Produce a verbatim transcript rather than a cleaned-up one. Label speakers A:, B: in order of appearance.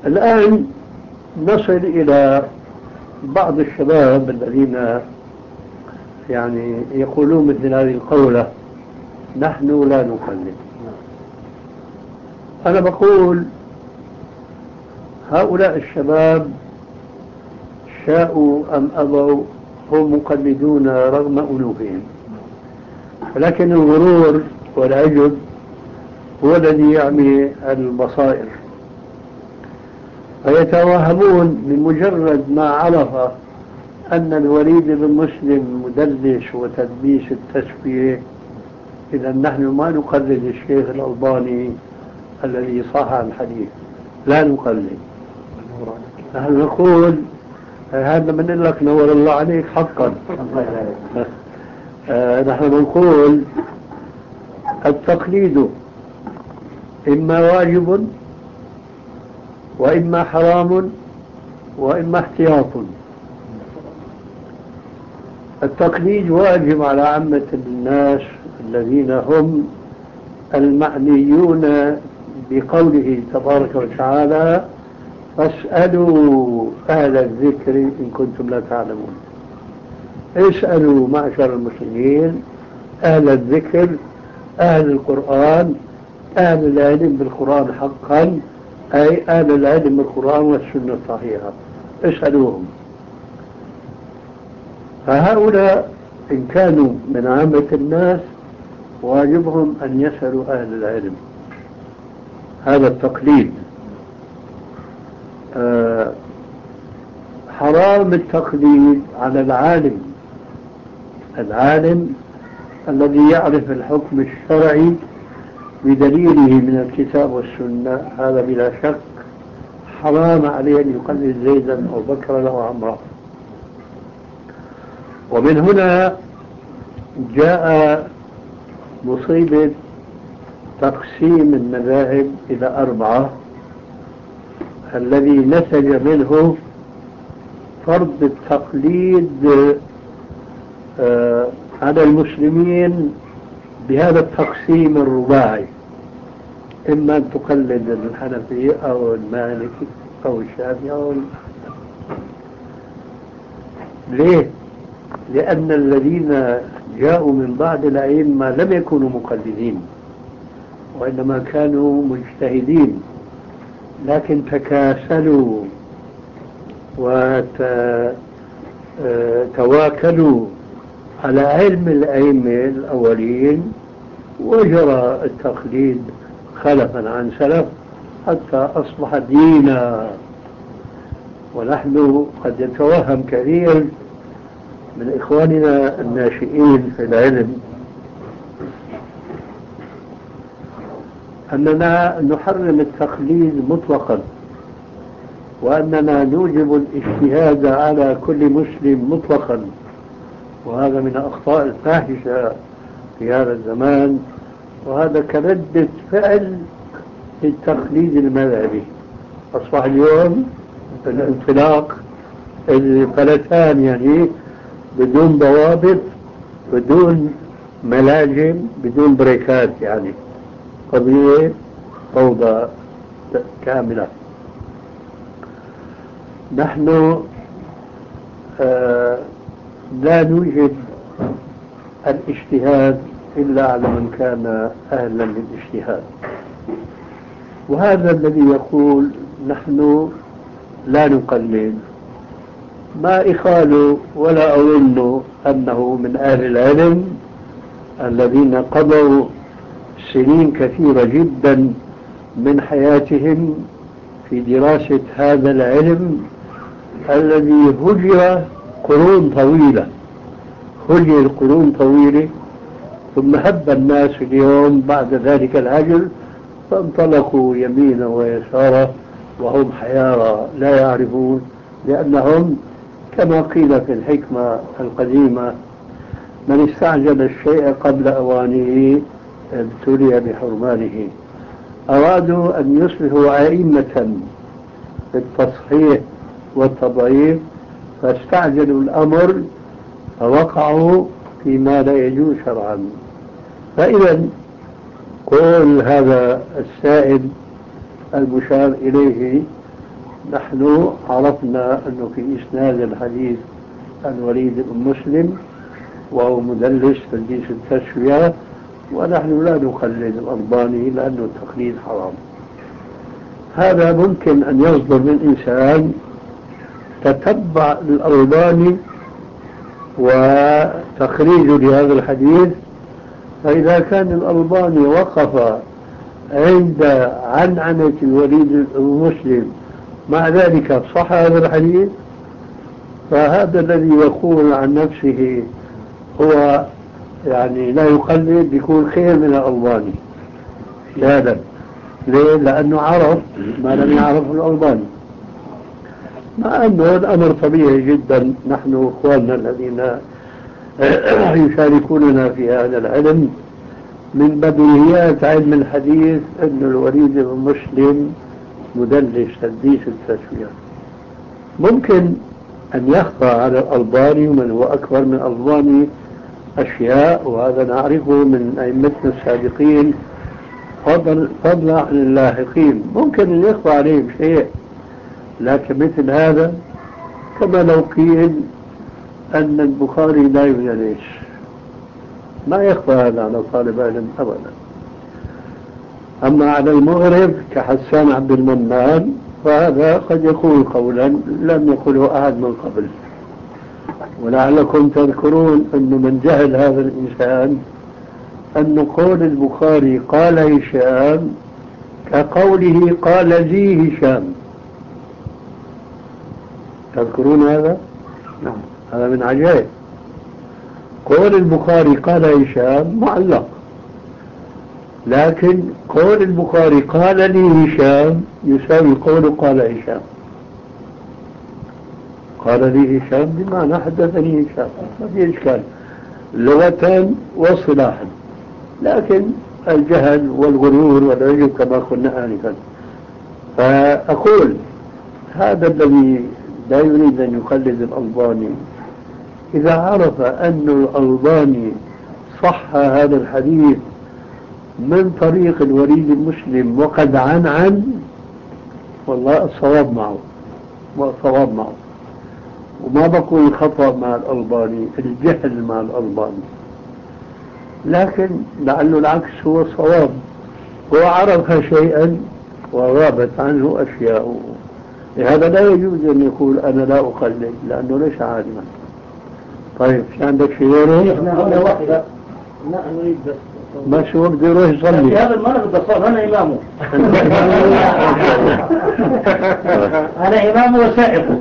A: الآن نصل إلى بعض الشباب الذين يعني يقولون مثل هذه القولة: نحن لا نقلد. أنا بقول هؤلاء الشباب شاءوا أم أبوا هم مقلدون رغم ألوفهم، ولكن الغرور والعجب هو الذي يعمي البصائر، فيتوهمون بمجرد ما عرف أن الوليد بن مسلم مدلس وتدليس التسوية، إذا نحن ما نقلد الشيخ الألباني الذي صح عن الحديث، لا نقلد. نحن نقول هذا من لك نور الله عليك حقا. آه نحن نقول التقليد إما واجب وإما حرام وإما احتياط. التقليد واجب على عامة الناس الذين هم المعنيون بقوله تبارك وتعالى: فاسألوا أهل الذكر إن كنتم لا تعلمون. اسألوا معشر المسلمين أهل الذكر، أهل القرآن، أهل العلم بالقرآن حقا، أي أهل العلم بالقرآن والسنة الصحيحة، اسألوهم. فهؤلاء إن كانوا من عامة الناس واجبهم أن يسألوا أهل العلم. هذا التقليد. آه حرام التقليد على العالم، العالم الذي يعرف الحكم الشرعي بدليله من الكتاب والسنة، هذا بلا شك حرام عليه أن يقلد زيدا أو بكرا أو عمرا. ومن هنا جاء مصيبة تقسيم المذاهب إلى أربعة، الذي نتج منه فرض التقليد آه على المسلمين بهذا التقسيم الرباعي: إما أن تقلد الحنفي أو المالكي أو الشافعي أو ليه؟ لأن الذين جاءوا من بعد الأئمة لم يكونوا مقلدين، وإنما كانوا مجتهدين، لكن تكاسلوا وتواكلوا على علم الأئمة الأولين، وجرى التقليد خلفا عن سلف حتى أصبح دينا. ونحن قد يتوهم كثير من إخواننا الناشئين في العلم أننا نحرم التقليد مطلقا، وأننا نوجب الاجتهاد على كل مسلم مطلقا، وهذا من الأخطاء الفاحشة في هذا الزمان، وهذا كردة فعل التقليد المذهبي. أصبح اليوم الانطلاق الفلتان، يعني بدون ضوابط، بدون ملاجم، بدون بريكات، يعني قضية فوضى كاملة. نحن آه لا نوجد الاجتهاد إلا على من كان أهلا للاجتهاد، وهذا الذي يقول نحن لا نقلد ما إخال ولا أظن أنه من أهل العلم الذين قضوا سنين كثيرة جدا من حياتهم في دراسة هذا العلم الذي هجر قرون طويلة، هجر قرون طويلة، ثم هب الناس اليوم بعد ذلك الهجر فانطلقوا يمينا ويسارا وهم حيارى لا يعرفون، لأنهم كما قيل في الحكمة القديمة: من استعجل الشيء قبل أوانه ابتلي بحرمانه. أرادوا أن يصبحوا أئمة في التصحيح والتضعيف فاستعجلوا الأمر فوقعوا فيما لا يجوز شرعا. فإذا كل هذا السائل المشار إليه نحن عرفنا أنه في إسناد الحديث الوليد بن مسلم وهو مدلس تدليس التسوية، ونحن لا نقلد الألباني لأنه التقليد حرام. هذا ممكن أن يصدر من إنسان تتبع الألباني وتخريجه لهذا الحديث، فإذا كان الألباني وقف عند عنعنة الوليد المسلم مع ذلك صح هذا الحديث، فهذا الذي يقول عن نفسه هو يعني لا يقلد يكون خير من الألباني لا. ليه؟ لأنه عرف ما لم يعرفه الألباني، مع أنه الأمر طبيعي جدا. نحن إخواننا الذين يشاركوننا في هذا العلم من بديهيات علم الحديث أن الوليد بن مسلم مدلس تدليس التسوية. ممكن أن يخفى على الألباني ومن هو أكبر من الألباني أشياء، وهذا نعرفه من أئمتنا السابقين فضل فضلا عن اللاحقين، ممكن أن يخفى عليهم شيء. لكن مثل هذا كما لو قيل أن البخاري لا يدلس، ما يخفى هذا على طالب علم أبدا. أما على المغرب كحسان عبد المنان فهذا قد يقول قولا لم يقله أحد من قبل. ولعلكم تذكرون أن من جهل هذا الإنسان أن قول البخاري قال هشام كقوله قال لي هشام. تذكرون هذا؟ نعم. هذا من عجائب. قول البخاري قال هشام معلق، لكن قول البخاري قال لي هشام يساوي قول قال هشام. قال لي هشام بمعنى حدثني هشام، ما في إشكال لغة وصلاحا. لكن الجهل والغرور والعجب كما قلنا آنفا. فأقول هذا الذي لا يريد أن يقلد الألباني إذا عرف أن الألباني صح هذا الحديث من طريق الوليد المسلم وقد عن عن والله الصواب معه والصواب معه، وما بقول الخطأ مع الألباني، الجهل مع الألباني. لكن لعله العكس هو الصواب، هو عرف شيئا وغابت عنه أشياء. لهذا لا يجوز أن يقول أنا لا أقلد لأنه ليس عالما. طيب في عندك شيء غيره؟
B: لا نريد بس
A: ما شو بدي يروح يصلي
B: في هذا المرة بدي أصلي أنا إمامه. أنا إمامه وسائقه.